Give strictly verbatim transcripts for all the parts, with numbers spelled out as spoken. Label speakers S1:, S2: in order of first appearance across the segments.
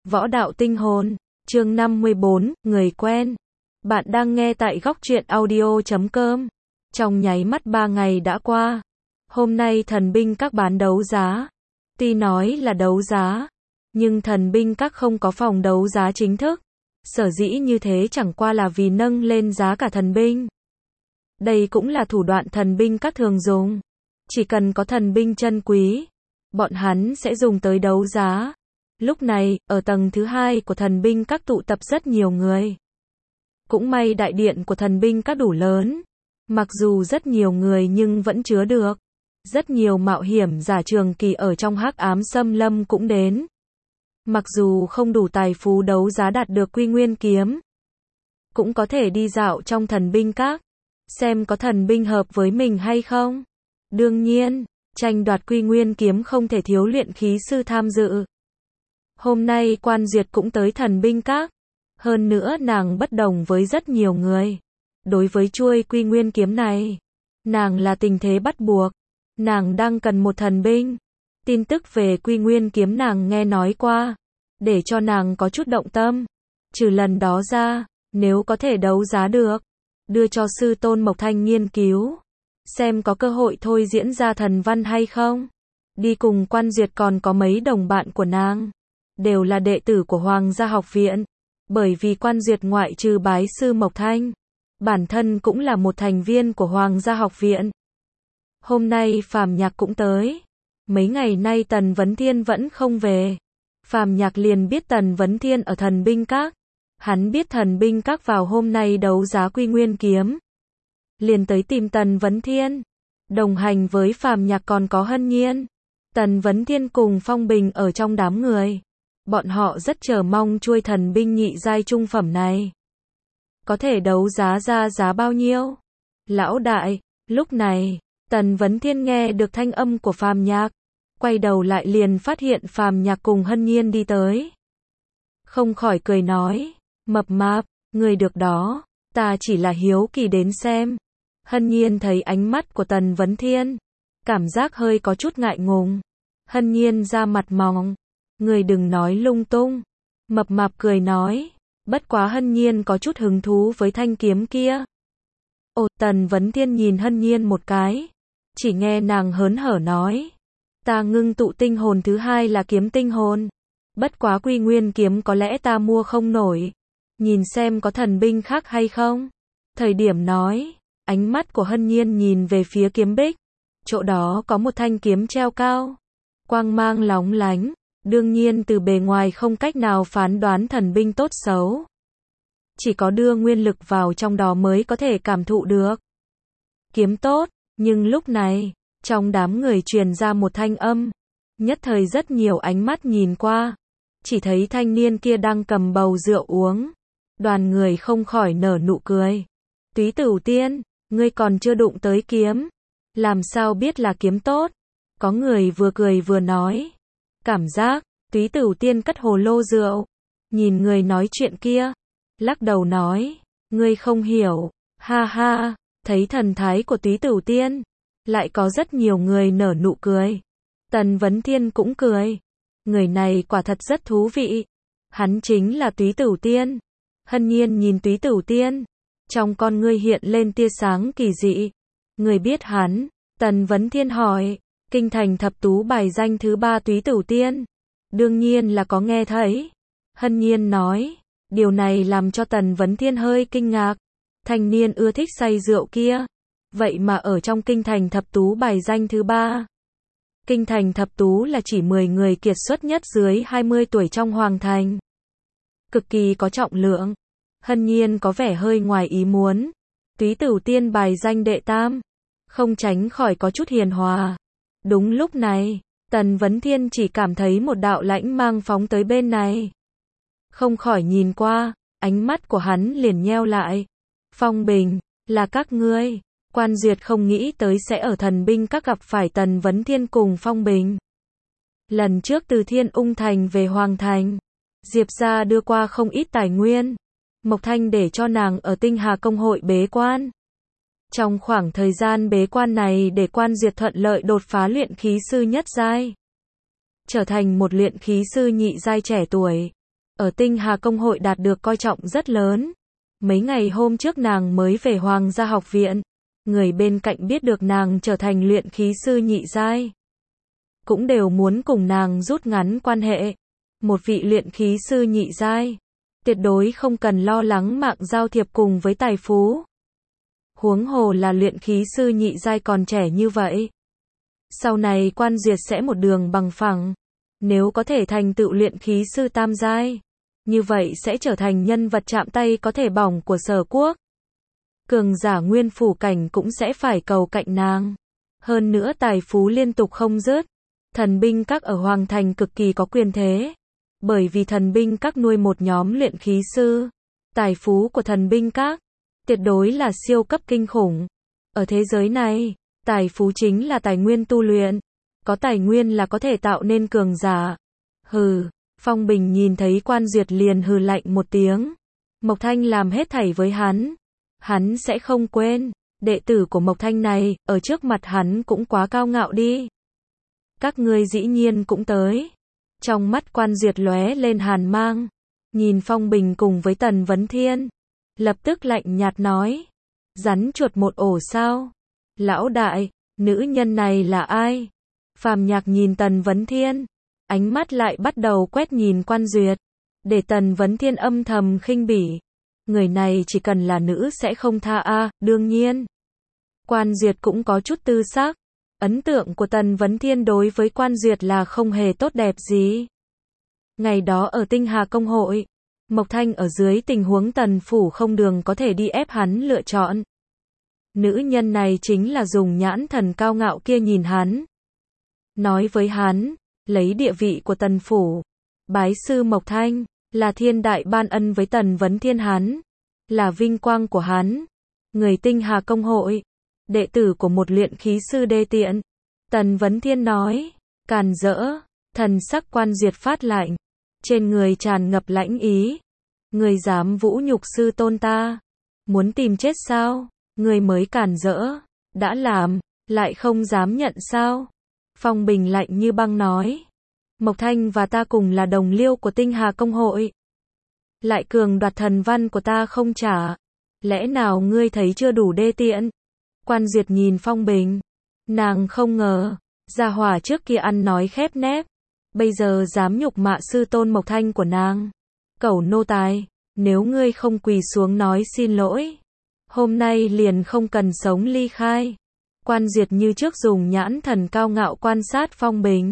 S1: Võ đạo tinh hồn, chương năm mươi bốn, người quen. Bạn đang nghe tại góc truyện audio chấm com. Trong nháy mắt ba ngày đã qua. Hôm nay thần binh các bán đấu giá. Tuy nói là đấu giá, nhưng thần binh các không có phòng đấu giá chính thức. Sở dĩ như thế chẳng qua là vì nâng lên giá cả thần binh. Đây cũng là thủ đoạn thần binh các thường dùng. Chỉ cần có thần binh chân quý, bọn hắn sẽ dùng tới đấu giá. Lúc này, ở tầng thứ hai của thần binh các tụ tập rất nhiều người. Cũng may đại điện của thần binh các đủ lớn. Mặc dù rất nhiều người nhưng vẫn chứa được. Rất nhiều mạo hiểm giả trường kỳ ở trong hắc ám xâm lâm cũng đến. Mặc dù không đủ tài phú đấu giá đạt được quy nguyên kiếm, cũng có thể đi dạo trong thần binh các, xem có thần binh hợp với mình hay không. Đương nhiên, tranh đoạt quy nguyên kiếm không thể thiếu luyện khí sư tham dự. Hôm nay Quan Duyệt cũng tới thần binh các. Hơn nữa nàng bất đồng với rất nhiều người. Đối với chuôi quy nguyên kiếm này, nàng là tình thế bắt buộc. Nàng đang cần một thần binh. Tin tức về quy nguyên kiếm nàng nghe nói qua, để cho nàng có chút động tâm. Trừ lần đó ra, nếu có thể đấu giá được, đưa cho sư tôn Mộc Thanh nghiên cứu, xem có cơ hội thôi diễn ra thần văn hay không. Đi cùng Quan Duyệt còn có mấy đồng bạn của nàng, đều là đệ tử của Hoàng gia học viện. Bởi vì Quan Duyệt ngoại trừ bái sư Mộc Thanh, bản thân cũng là một thành viên của Hoàng gia học viện. Hôm nay Phàm Nhạc cũng tới. Mấy ngày nay Tần Vấn Thiên vẫn không về. Phàm Nhạc liền biết Tần Vấn Thiên ở thần binh các. Hắn biết thần binh các vào hôm nay đấu giá quy nguyên kiếm, liền tới tìm Tần Vấn Thiên. Đồng hành với Phàm Nhạc còn có Hân Nhiên. Tần Vấn Thiên cùng Phong Bình ở trong đám người. Bọn họ rất chờ mong chuôi thần binh nhị giai trung phẩm này. Có thể đấu giá ra giá bao nhiêu? Lão đại, lúc này, Tần Vấn Thiên nghe được thanh âm của Phàm Nhạc. Quay đầu lại liền phát hiện Phàm Nhạc cùng Hân Nhiên đi tới. Không khỏi cười nói, mập mạp, người được đó, ta chỉ là hiếu kỳ đến xem. Hân Nhiên thấy ánh mắt của Tần Vấn Thiên, cảm giác hơi có chút ngại ngùng. Hân Nhiên ra mặt mỏng, người đừng nói lung tung. Mập mạp cười nói, bất quá Hân Nhiên có chút hứng thú với thanh kiếm kia. Ồ, Tần Vấn Thiên nhìn Hân Nhiên một cái, chỉ nghe nàng hớn hở nói, ta ngưng tụ tinh hồn thứ hai là kiếm tinh hồn. Bất quá quy nguyên kiếm có lẽ ta mua không nổi. Nhìn xem có thần binh khác hay không. Thời điểm nói, ánh mắt của Hân Nhiên nhìn về phía kiếm bích. Chỗ đó có một thanh kiếm treo cao, quang mang lóng lánh. Đương nhiên từ bề ngoài không cách nào phán đoán thần binh tốt xấu. Chỉ có đưa nguyên lực vào trong đó mới có thể cảm thụ được. Kiếm tốt, nhưng lúc này, trong đám người truyền ra một thanh âm. Nhất thời rất nhiều ánh mắt nhìn qua. Chỉ thấy thanh niên kia đang cầm bầu rượu uống. Đoàn người không khỏi nở nụ cười. Túy Tửu Tiên, ngươi còn chưa đụng tới kiếm. Làm sao biết là kiếm tốt? Có người vừa cười vừa nói. Cảm giác, Túy Tửu Tiên cất hồ lô rượu. Nhìn người nói chuyện kia. Lắc đầu nói, ngươi không hiểu. Ha ha, thấy thần thái của Túy Tửu Tiên. Lại có rất nhiều người nở nụ cười. Tần Vấn Thiên cũng cười. Người này quả thật rất thú vị. Hắn chính là Túy Tửu Tiên. Hân Nhiên nhìn Túy Tửu Tiên. Trong con ngươi hiện lên tia sáng kỳ dị. Người biết hắn? Tần Vấn Thiên hỏi. Kinh thành thập tú bài danh thứ ba Túy Tửu Tiên. Đương nhiên là có nghe thấy. Hân Nhiên nói. Điều này làm cho Tần Vấn Thiên hơi kinh ngạc. Thanh niên ưa thích say rượu kia. Vậy mà ở trong kinh thành thập tú bài danh thứ ba. Kinh thành thập tú là chỉ mười người kiệt xuất nhất dưới hai mươi tuổi trong hoàng thành. Cực kỳ có trọng lượng. Hân Nhiên có vẻ hơi ngoài ý muốn. Túy Tửu Tiên bài danh đệ tam. Không tránh khỏi có chút hiền hòa. Đúng lúc này, Tần Vấn Thiên chỉ cảm thấy một đạo lãnh mang phóng tới bên này. Không khỏi nhìn qua, ánh mắt của hắn liền nheo lại. Phong Bình, là các ngươi. Quan Duyệt không nghĩ tới sẽ ở thần binh các gặp phải Tần Vấn Thiên cùng Phong Bình. Lần trước từ Thiên Ung Thành về Hoàng Thành, Diệp gia đưa qua không ít tài nguyên. Mộc Thanh để cho nàng ở Tinh Hà Công hội bế quan. Trong khoảng thời gian bế quan này để Quan Duyệt thuận lợi đột phá luyện khí sư nhất giai. Trở thành một luyện khí sư nhị giai trẻ tuổi. ở Tinh Hà Công hội đạt được coi trọng rất lớn. Mấy ngày hôm trước nàng mới về Hoàng gia học viện, người bên cạnh biết được nàng trở thành luyện khí sư nhị giai, cũng đều muốn cùng nàng rút ngắn quan hệ. Một vị luyện khí sư nhị giai, tuyệt đối không cần lo lắng mạng giao thiệp cùng với tài phú. Huống hồ là luyện khí sư nhị giai còn trẻ như vậy. Sau này Quan Duyệt sẽ một đường bằng phẳng. Nếu có thể thành tựu luyện khí sư tam giai, như vậy sẽ trở thành nhân vật chạm tay có thể bỏng của Sở Quốc. Cường giả nguyên phủ cảnh cũng sẽ phải cầu cạnh nàng. Hơn nữa tài phú liên tục không dứt. Thần binh các ở Hoàng Thành cực kỳ có quyền thế. Bởi vì thần binh các nuôi một nhóm luyện khí sư. Tài phú của thần binh các tuyệt đối là siêu cấp kinh khủng. Ở thế giới này, tài phú chính là tài nguyên tu luyện. Có tài nguyên là có thể tạo nên cường giả. Hừ, Phong Bình nhìn thấy Quan Duyệt liền hừ lạnh một tiếng. Mộc Thanh làm hết thảy với hắn. Hắn sẽ không quên. Đệ tử của Mộc Thanh này, ở trước mặt hắn cũng quá cao ngạo đi. Các ngươi dĩ nhiên cũng tới. Trong mắt Quan Duyệt lóe lên hàn mang. Nhìn Phong Bình cùng với Tần Vấn Thiên. Lập tức lạnh nhạt nói. Rắn chuột một ổ sao? Lão đại, nữ nhân này là ai? Phàm Nhạc nhìn Tần Vấn Thiên. Ánh mắt lại bắt đầu quét nhìn Quan Duyệt. Để Tần Vấn Thiên âm thầm khinh bỉ. Người này chỉ cần là nữ sẽ không tha a, à, đương nhiên. Quan Duyệt cũng có chút tư sắc. Ấn tượng của Tần Vấn Thiên đối với Quan Duyệt là không hề tốt đẹp gì. Ngày đó ở Tinh Hà Công hội, Mộc Thanh ở dưới tình huống Tần Phủ không đường có thể đi ép hắn lựa chọn. Nữ nhân này chính là dùng nhãn thần cao ngạo kia nhìn hắn. Nói với hắn, lấy địa vị của Tần Phủ, bái sư Mộc Thanh, là thiên đại ban ân với Tần Vấn Thiên hắn, là vinh quang của hắn. Người Tinh Hà Công hội, đệ tử của một luyện khí sư đê tiện. Tần Vấn Thiên nói, càn rỡ, thần sắc Quan Duyệt phát lạnh, trên người tràn ngập lãnh ý. Người dám vũ nhục sư tôn ta, muốn tìm chết sao? Người mới càn rỡ, đã làm, lại không dám nhận sao? Phong Bình lạnh như băng nói, Mộc Thanh và ta cùng là đồng liêu của Tinh Hà Công hội, lại cường đoạt thần văn của ta không trả, lẽ nào ngươi thấy chưa đủ đê tiện? Quan Duyệt nhìn Phong Bình, nàng không ngờ, gia hỏa trước kia ăn nói khép nép, bây giờ dám nhục mạ sư tôn Mộc Thanh của nàng. Cẩu nô tài, nếu ngươi không quỳ xuống nói xin lỗi, hôm nay liền không cần sống ly khai. Quan Duyệt như trước dùng nhãn thần cao ngạo quan sát Phong Bình.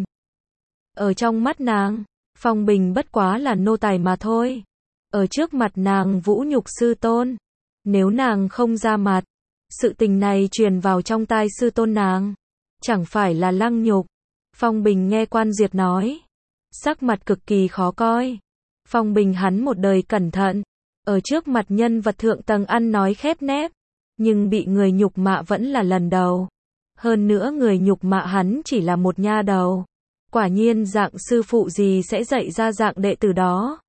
S1: Ở trong mắt nàng, Phong Bình bất quá là nô tài mà thôi. Ở trước mặt nàng vũ nhục sư tôn. Nếu nàng không ra mặt, sự tình này truyền vào trong tai sư tôn nàng, chẳng phải là lăng nhục. Phong Bình nghe Quan Duyệt nói, sắc mặt cực kỳ khó coi. Phong Bình hắn một đời cẩn thận, ở trước mặt nhân vật thượng tầng ăn nói khép nép, nhưng bị người nhục mạ vẫn là lần đầu. Hơn nữa người nhục mạ hắn chỉ là một nha đầu. Quả nhiên dạng sư phụ gì sẽ dạy ra dạng đệ tử đó.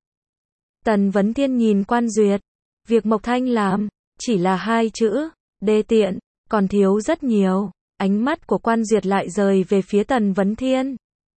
S1: Tần Vấn Thiên nhìn Quan Duyệt, việc Mộc Thanh làm, chỉ là hai chữ, đê tiện, còn thiếu rất nhiều. Ánh mắt của Quan Duyệt lại rời về phía Tần Vấn Thiên.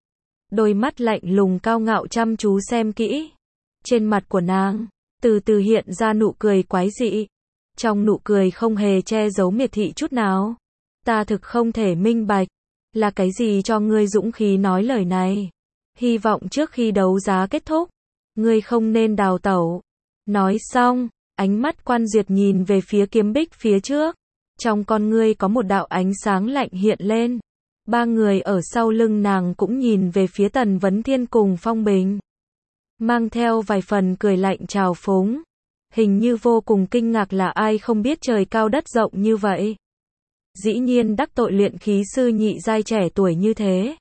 S1: Đôi mắt lạnh lùng cao ngạo chăm chú xem kỹ. Trên mặt của nàng, từ từ hiện ra nụ cười quái dị. Trong nụ cười không hề che giấu miệt thị chút nào. Ta thực không thể minh bạch, là cái gì cho ngươi dũng khí nói lời này. Hy vọng trước khi đấu giá kết thúc, ngươi không nên đào tẩu. Nói xong, ánh mắt Quan Duyệt nhìn về phía kiếm bích phía trước. Trong con ngươi có một đạo ánh sáng lạnh hiện lên. Ba người ở sau lưng nàng cũng nhìn về phía Tần Vấn Thiên cùng Phong Bình. Mang theo vài phần cười lạnh trào phúng. Hình như vô cùng kinh ngạc là ai không biết trời cao đất rộng như vậy. Dĩ nhiên đắc tội luyện khí sư nhị giai trẻ tuổi như thế.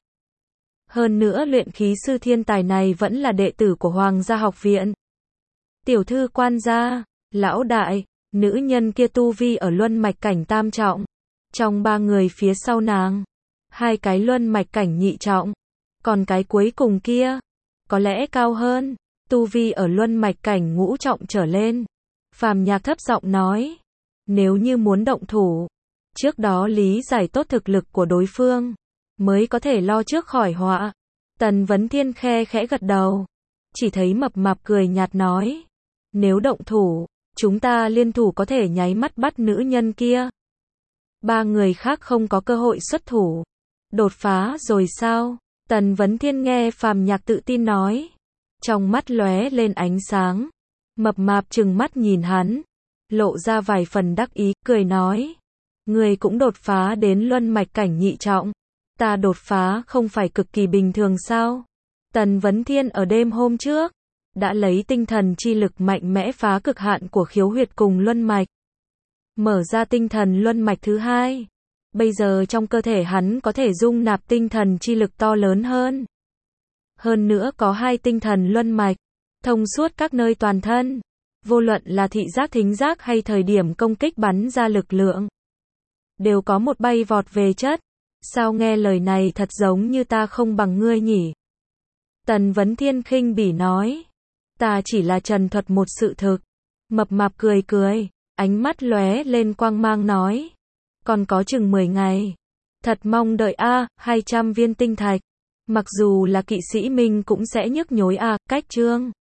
S1: Hơn nữa luyện khí sư thiên tài này vẫn là đệ tử của Hoàng gia học viện. Tiểu thư Quan gia, lão đại, nữ nhân kia tu vi ở luân mạch cảnh tam trọng. Trong ba người phía sau nàng, hai cái luân mạch cảnh nhị trọng. Còn cái cuối cùng kia, có lẽ cao hơn, tu vi ở luân mạch cảnh ngũ trọng trở lên. Phàm Nhạc thấp giọng nói, nếu như muốn động thủ, trước đó lý giải tốt thực lực của đối phương, mới có thể lo trước khỏi họa. Tần Vấn Thiên khe khẽ gật đầu. chỉ thấy mập mạp cười nhạt nói. Nếu động thủ, chúng ta liên thủ có thể nháy mắt bắt nữ nhân kia. Ba người khác không có cơ hội xuất thủ. Đột phá rồi sao? Tần Vấn Thiên nghe Phàm Nhạc tự tin nói. Trong mắt lóe lên ánh sáng. Mập mạp trừng mắt nhìn hắn. Lộ ra vài phần đắc ý, cười nói. Người cũng đột phá đến luân mạch cảnh nhị trọng. Ta đột phá không phải cực kỳ bình thường sao? Tần Vấn Thiên ở đêm hôm trước đã lấy tinh thần chi lực mạnh mẽ phá cực hạn của khiếu huyệt cùng luân mạch. Mở ra tinh thần luân mạch thứ hai. Bây giờ trong cơ thể hắn có thể dung nạp tinh thần chi lực to lớn hơn. Hơn nữa có hai tinh thần luân mạch, thông suốt các nơi toàn thân. Vô luận là thị giác thính giác hay thời điểm công kích bắn ra lực lượng. Đều có một bay vọt về chất. Sao nghe lời này thật giống như ta không bằng ngươi nhỉ? Tần Vấn Thiên khinh bỉ nói. Ta chỉ là trần thuật một sự thực. Mập mạp cười cười, ánh mắt lóe lên quang mang nói. Còn có chừng mười ngày. Thật mong đợi a, hai trăm viên tinh thạch. Mặc dù là kỵ sĩ mình cũng sẽ nhức nhối a, cách chương.